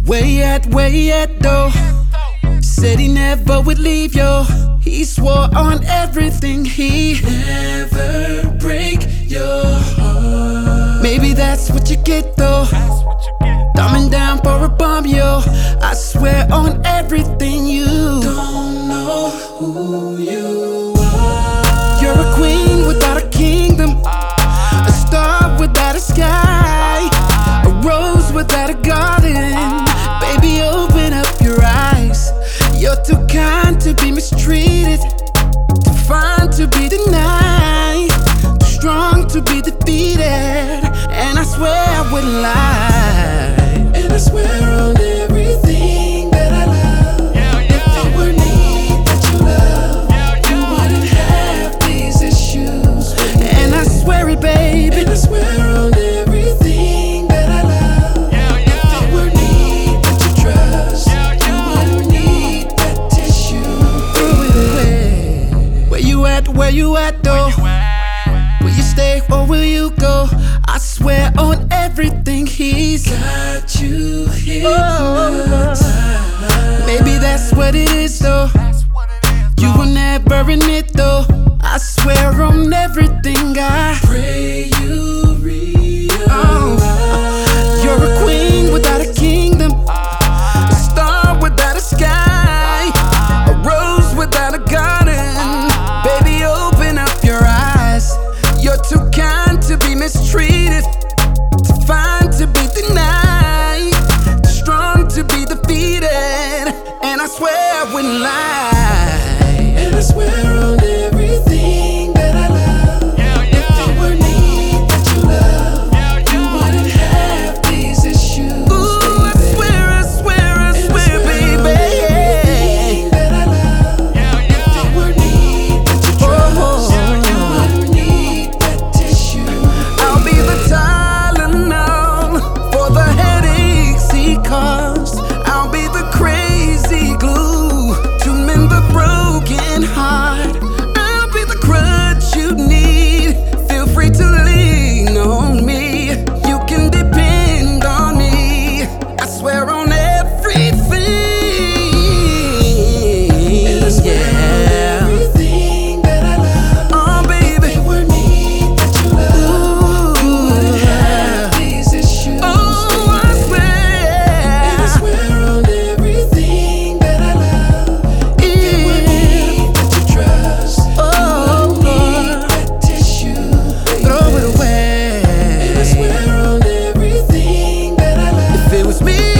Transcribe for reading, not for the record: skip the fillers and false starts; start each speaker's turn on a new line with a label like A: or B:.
A: Where you at though? Said he never would leave, yo. He swore on everything he never break your heart. Maybe that's what you get though. Thumbing down for a bomb, yo. I swear on everything you don't know who you are. You're a queen without a kingdom, a star without a sky, a rose without a garden. Baby, open up your eyes. You're too kind to be mistreated, too fine to be denied, too strong to be defeated. And I swear I wouldn't lie, and I swear on everything that I love. If it were me that you love, you wouldn't have these issues. And I swear it, baby, and I swear on everything that I love. If it were me that you trust, you wouldn't need that tissue. Throw it away. Where you at though? Will you stay or will you go? I swear on everything he's got you hypnotized. Maybe that's what it is though. You will never admit though. I swear on everything I pray you realize. You're a queen without a kingdom, a star without a sky, a rose without a garden. Baby, open up your eyes. You're too kind to be mistreated, too fine to be denied, too strong to be defeated. And I swear I wouldn't lie, and I swear on everything that I love. If it were me that you love, you wouldn't have these issues. Ooh, I swear, baby. Everything that I love. If it were me that you trust, you wouldn't need that tissue. I'll be the Tylenol for the headaches he caused. I'll be the crazy glue to mend the broken heart. I'll be the crutch you need. Feel free to lean on me. You can depend on me. I swear on everything. And I swear on everything that I love. Oh, baby, if it were me that you love, you wouldn't have these issues. Oh, I swear. And I swear on everything that I love. If it were me that you trust, you wouldn't need that tissue. Throw it away. And I swear on everything that I love. If it was me